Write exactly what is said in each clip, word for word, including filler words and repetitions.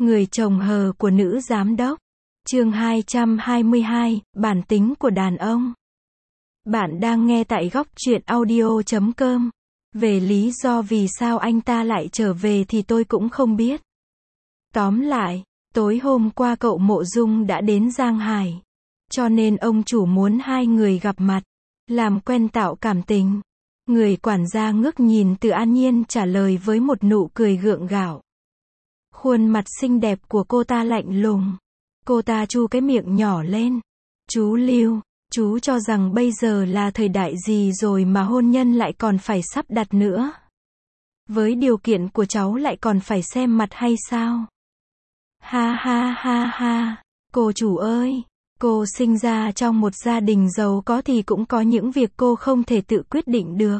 Người chồng hờ của nữ giám đốc. Chương hai trăm hai mươi hai, bản tính của đàn ông. Bạn đang nghe tại góc truyện audio chấm com. Về lý do vì sao anh ta lại trở về thì tôi cũng không biết. Tóm lại, tối hôm qua cậu Mộ Dung đã đến Giang Hải. Cho nên ông chủ muốn hai người gặp mặt, làm quen tạo cảm tình. Người quản gia ngước nhìn Từ An Nhiên trả lời với một nụ cười gượng gạo. Khuôn mặt xinh đẹp của cô ta lạnh lùng. Cô ta chu cái miệng nhỏ lên. Chú Lưu, chú cho rằng bây giờ là thời đại gì rồi mà hôn nhân lại còn phải sắp đặt nữa. Với điều kiện của cháu lại còn phải xem mặt hay sao? Ha ha ha ha, cô chủ ơi, cô sinh ra trong một gia đình giàu có thì cũng có những việc cô không thể tự quyết định được.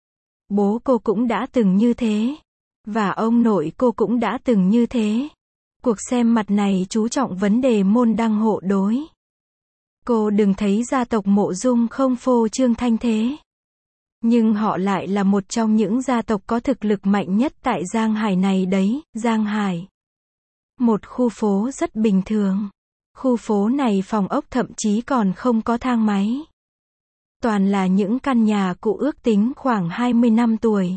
Bố cô cũng đã từng như thế. Và ông nội cô cũng đã từng như thế. Cuộc xem mặt này chú trọng vấn đề môn đăng hộ đối. Cô đừng thấy gia tộc Mộ Dung không phô trương thanh thế. Nhưng họ lại là một trong những gia tộc có thực lực mạnh nhất tại Giang Hải này đấy, Giang Hải. Một khu phố rất bình thường. Khu phố này phòng ốc thậm chí còn không có thang máy. Toàn là những căn nhà cũ ước tính khoảng hai mươi năm tuổi.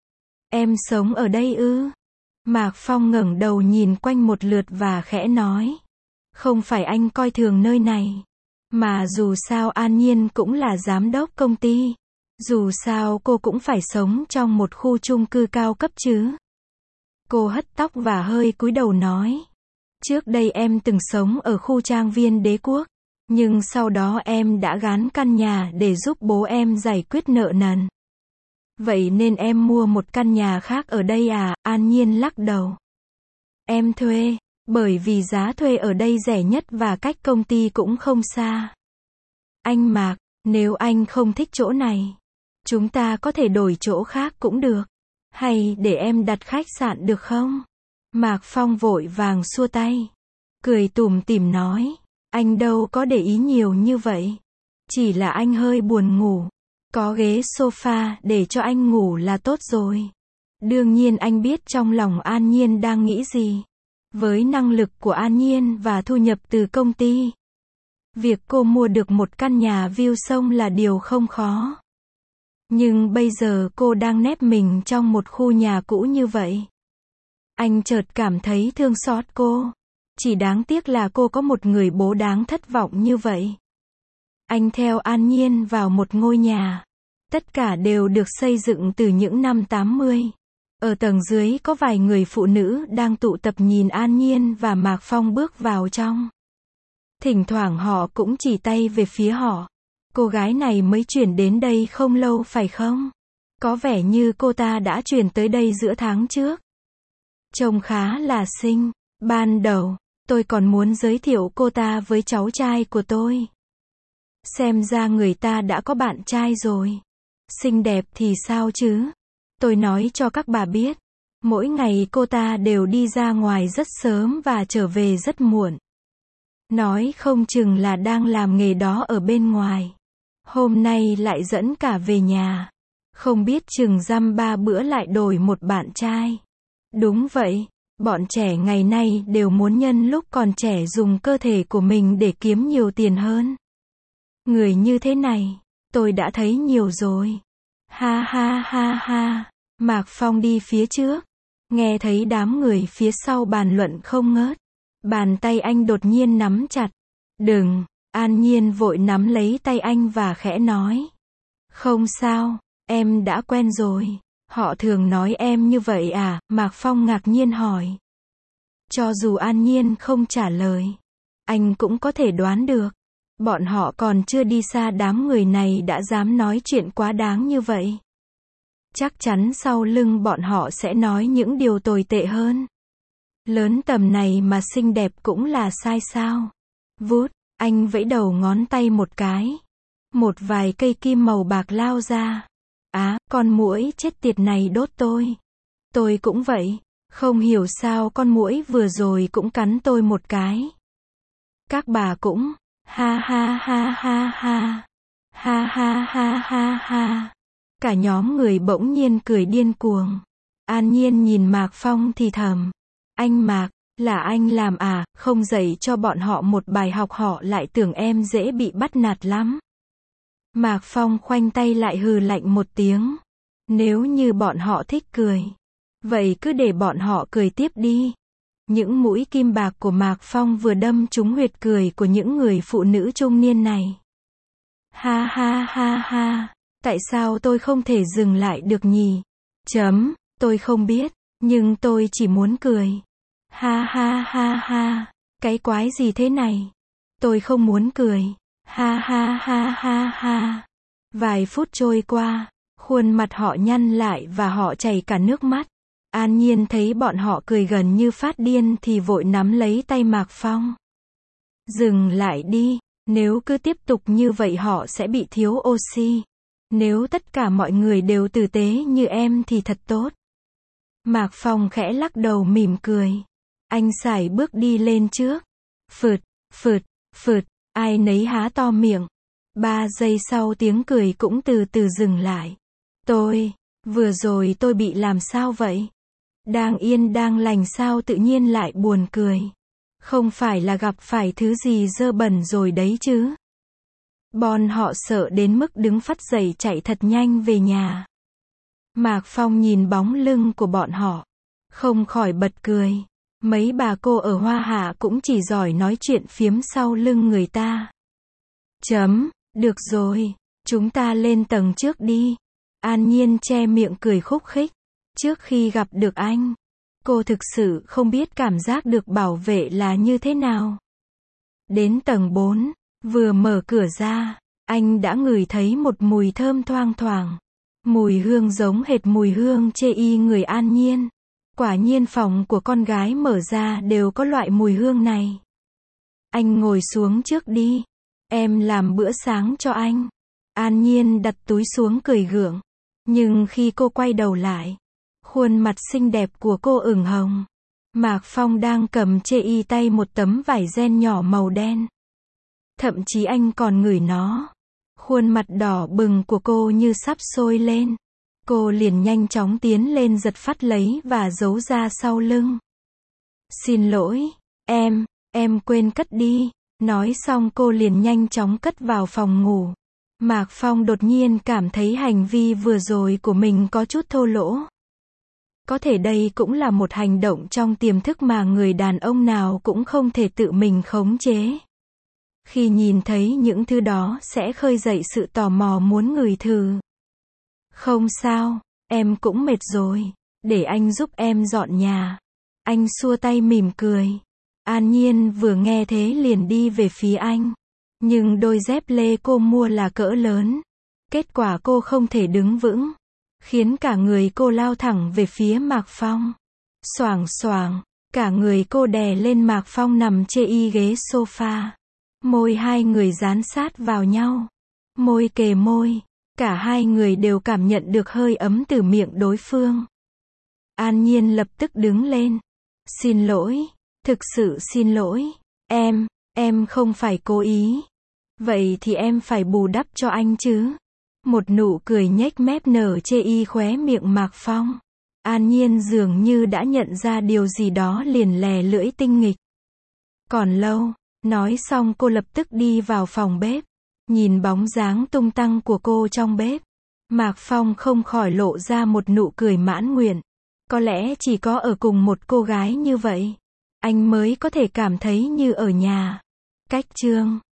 Em sống ở đây ư? Mạc Phong ngẩng đầu nhìn quanh một lượt và khẽ nói. Không phải anh coi thường nơi này. Mà dù sao An Nhiên cũng là giám đốc công ty. Dù sao cô cũng phải sống trong một khu chung cư cao cấp chứ. Cô hất tóc và hơi cúi đầu nói. Trước đây em từng sống ở khu trang viên Đế Quốc. Nhưng sau đó em đã gán căn nhà để giúp bố em giải quyết nợ nần. Vậy nên em mua một căn nhà khác ở đây à? An Nhiên lắc đầu. Em thuê, bởi vì giá thuê ở đây rẻ nhất và cách công ty cũng không xa. Anh Mạc, nếu anh không thích chỗ này, chúng ta có thể đổi chỗ khác cũng được. Hay để em đặt khách sạn được không? Mạc Phong vội vàng xua tay. Cười tủm tỉm nói. Anh đâu có để ý nhiều như vậy. Chỉ là anh hơi buồn ngủ. Có ghế sofa để cho anh ngủ là tốt rồi. Đương nhiên anh biết trong lòng An Nhiên đang nghĩ gì. Với năng lực của An Nhiên và thu nhập từ công ty, việc cô mua được một căn nhà view sông là điều không khó. Nhưng bây giờ cô đang nép mình trong một khu nhà cũ như vậy. Anh chợt cảm thấy thương xót cô. Chỉ đáng tiếc là cô có một người bố đáng thất vọng như vậy. Anh theo An Nhiên vào một ngôi nhà. Tất cả đều được xây dựng từ những năm tám mươi. Ở tầng dưới có vài người phụ nữ đang tụ tập nhìn An Nhiên và Mạc Phong bước vào trong. Thỉnh thoảng họ cũng chỉ tay về phía họ. Cô gái này mới chuyển đến đây không lâu phải không? Có vẻ như cô ta đã chuyển tới đây giữa tháng trước. Trông khá là xinh. Ban đầu, tôi còn muốn giới thiệu cô ta với cháu trai của tôi. Xem ra người ta đã có bạn trai rồi. Xinh đẹp thì sao chứ? Tôi nói cho các bà biết. Mỗi ngày cô ta đều đi ra ngoài rất sớm và trở về rất muộn. Nói không chừng là đang làm nghề đó ở bên ngoài. Hôm nay lại dẫn cả về nhà. Không biết chừng dăm ba bữa lại đổi một bạn trai. Đúng vậy. Bọn trẻ ngày nay đều muốn nhân lúc còn trẻ dùng cơ thể của mình để kiếm nhiều tiền hơn. Người như thế này, tôi đã thấy nhiều rồi. Ha ha ha ha. Mạc Phong đi phía trước. Nghe thấy đám người phía sau bàn luận không ngớt. Bàn tay anh đột nhiên nắm chặt. Đừng. An Nhiên vội nắm lấy tay anh và khẽ nói. Không sao, em đã quen rồi. Họ thường nói em như vậy à? Mạc Phong ngạc nhiên hỏi. Cho dù An Nhiên không trả lời, anh cũng có thể đoán được. Bọn họ còn chưa đi xa đám người này đã dám nói chuyện quá đáng như vậy. Chắc chắn sau lưng bọn họ sẽ nói những điều tồi tệ hơn. Lớn tầm này mà xinh đẹp cũng là sai sao? Vút, anh vẫy đầu ngón tay một cái. Một vài cây kim màu bạc lao ra. Á, con muỗi chết tiệt này đốt tôi. Tôi cũng vậy. Không hiểu sao con muỗi vừa rồi cũng cắn tôi một cái. Các bà cũng. Ha ha ha ha ha. Ha ha ha ha ha. Cả nhóm người bỗng nhiên cười điên cuồng. An Nhiên nhìn Mạc Phong thì thầm. Anh Mạc, Là anh làm à, không dạy cho bọn họ một bài học họ lại tưởng em dễ bị bắt nạt lắm. Mạc Phong khoanh tay lại hừ lạnh một tiếng. Nếu như bọn họ thích cười, vậy cứ để bọn họ cười tiếp đi. Những mũi kim bạc của Mạc Phong vừa đâm trúng huyệt cười của những người phụ nữ trung niên này. Ha ha ha ha, tại sao tôi không thể dừng lại được nhỉ? Chấm, tôi không biết, nhưng tôi chỉ muốn cười. Ha ha ha ha, cái quái gì thế này? Tôi không muốn cười. Ha ha ha ha ha. Vài phút trôi qua, khuôn mặt họ nhăn lại và họ chảy cả nước mắt. An Nhiên thấy bọn họ cười gần như phát điên thì vội nắm lấy tay Mạc Phong. Dừng lại đi, nếu cứ tiếp tục như vậy họ sẽ bị thiếu oxy. Nếu tất cả mọi người đều tử tế như em thì thật tốt. Mạc Phong khẽ lắc đầu mỉm cười. Anh sải bước đi lên trước. Phượt, phượt, phượt, ai nấy há to miệng. Ba giây sau tiếng cười cũng từ từ dừng lại. Tôi, vừa rồi tôi bị làm sao vậy? Đang yên đang lành sao tự nhiên lại buồn cười. Không phải là gặp phải thứ gì dơ bẩn rồi đấy chứ? Bọn họ sợ đến mức đứng phắt dậy chạy thật nhanh về nhà. Mạc Phong nhìn bóng lưng của bọn họ, không khỏi bật cười. Mấy bà cô ở Hoa Hạ cũng chỉ giỏi nói chuyện phiếm sau lưng người ta. Chấm, được rồi, chúng ta lên tầng trước đi. An Nhiên che miệng cười khúc khích. Trước khi gặp được anh, cô thực sự không biết cảm giác được bảo vệ là như thế nào. Đến tầng bốn, vừa mở cửa ra, anh đã ngửi thấy một mùi thơm thoang thoảng. Mùi hương giống hệt mùi hương chê y người An Nhiên. Quả nhiên phòng của con gái mở ra đều có loại mùi hương này. Anh ngồi xuống trước đi. Em làm bữa sáng cho anh. An Nhiên đặt túi xuống cười gượng. Nhưng khi cô quay đầu lại, khuôn mặt xinh đẹp của cô ửng hồng. Mạc Phong đang cầm chê y tay một tấm vải ren nhỏ màu đen. Thậm chí anh còn ngửi nó. Khuôn mặt đỏ bừng của cô như sắp sôi lên. Cô liền nhanh chóng tiến lên giật phắt lấy và giấu ra sau lưng. Xin lỗi, em, em quên cất đi. Nói xong cô liền nhanh chóng cất vào phòng ngủ. Mạc Phong đột nhiên cảm thấy hành vi vừa rồi của mình có chút thô lỗ. Có thể đây cũng là một hành động trong tiềm thức mà người đàn ông nào cũng không thể tự mình khống chế. Khi nhìn thấy những thứ đó sẽ khơi dậy sự tò mò muốn ngửi thử. Không sao, em cũng mệt rồi, để anh giúp em dọn nhà. Anh xua tay mỉm cười. An Nhiên vừa nghe thế liền đi về phía anh. Nhưng đôi dép lê cô mua là cỡ lớn. Kết quả cô không thể đứng vững, khiến cả người cô lao thẳng về phía Mạc Phong. Xoảng xoảng, cả người cô đè lên Mạc Phong nằm chê y ghế sofa. Môi hai người dán sát vào nhau. Môi kề môi, cả hai người đều cảm nhận được hơi ấm từ miệng đối phương. An Nhiên lập tức đứng lên. Xin lỗi, thực sự xin lỗi, em, em không phải cố ý. Vậy thì em phải bù đắp cho anh chứ. Một nụ cười nhếch mép nở chê y khóe miệng Mạc Phong. An Nhiên dường như đã nhận ra điều gì đó liền lè lưỡi tinh nghịch. Còn lâu, nói xong cô lập tức đi vào phòng bếp. Nhìn bóng dáng tung tăng của cô trong bếp, Mạc Phong không khỏi lộ ra một nụ cười mãn nguyện. Có lẽ chỉ có ở cùng một cô gái như vậy, anh mới có thể cảm thấy như ở nhà. Cách chương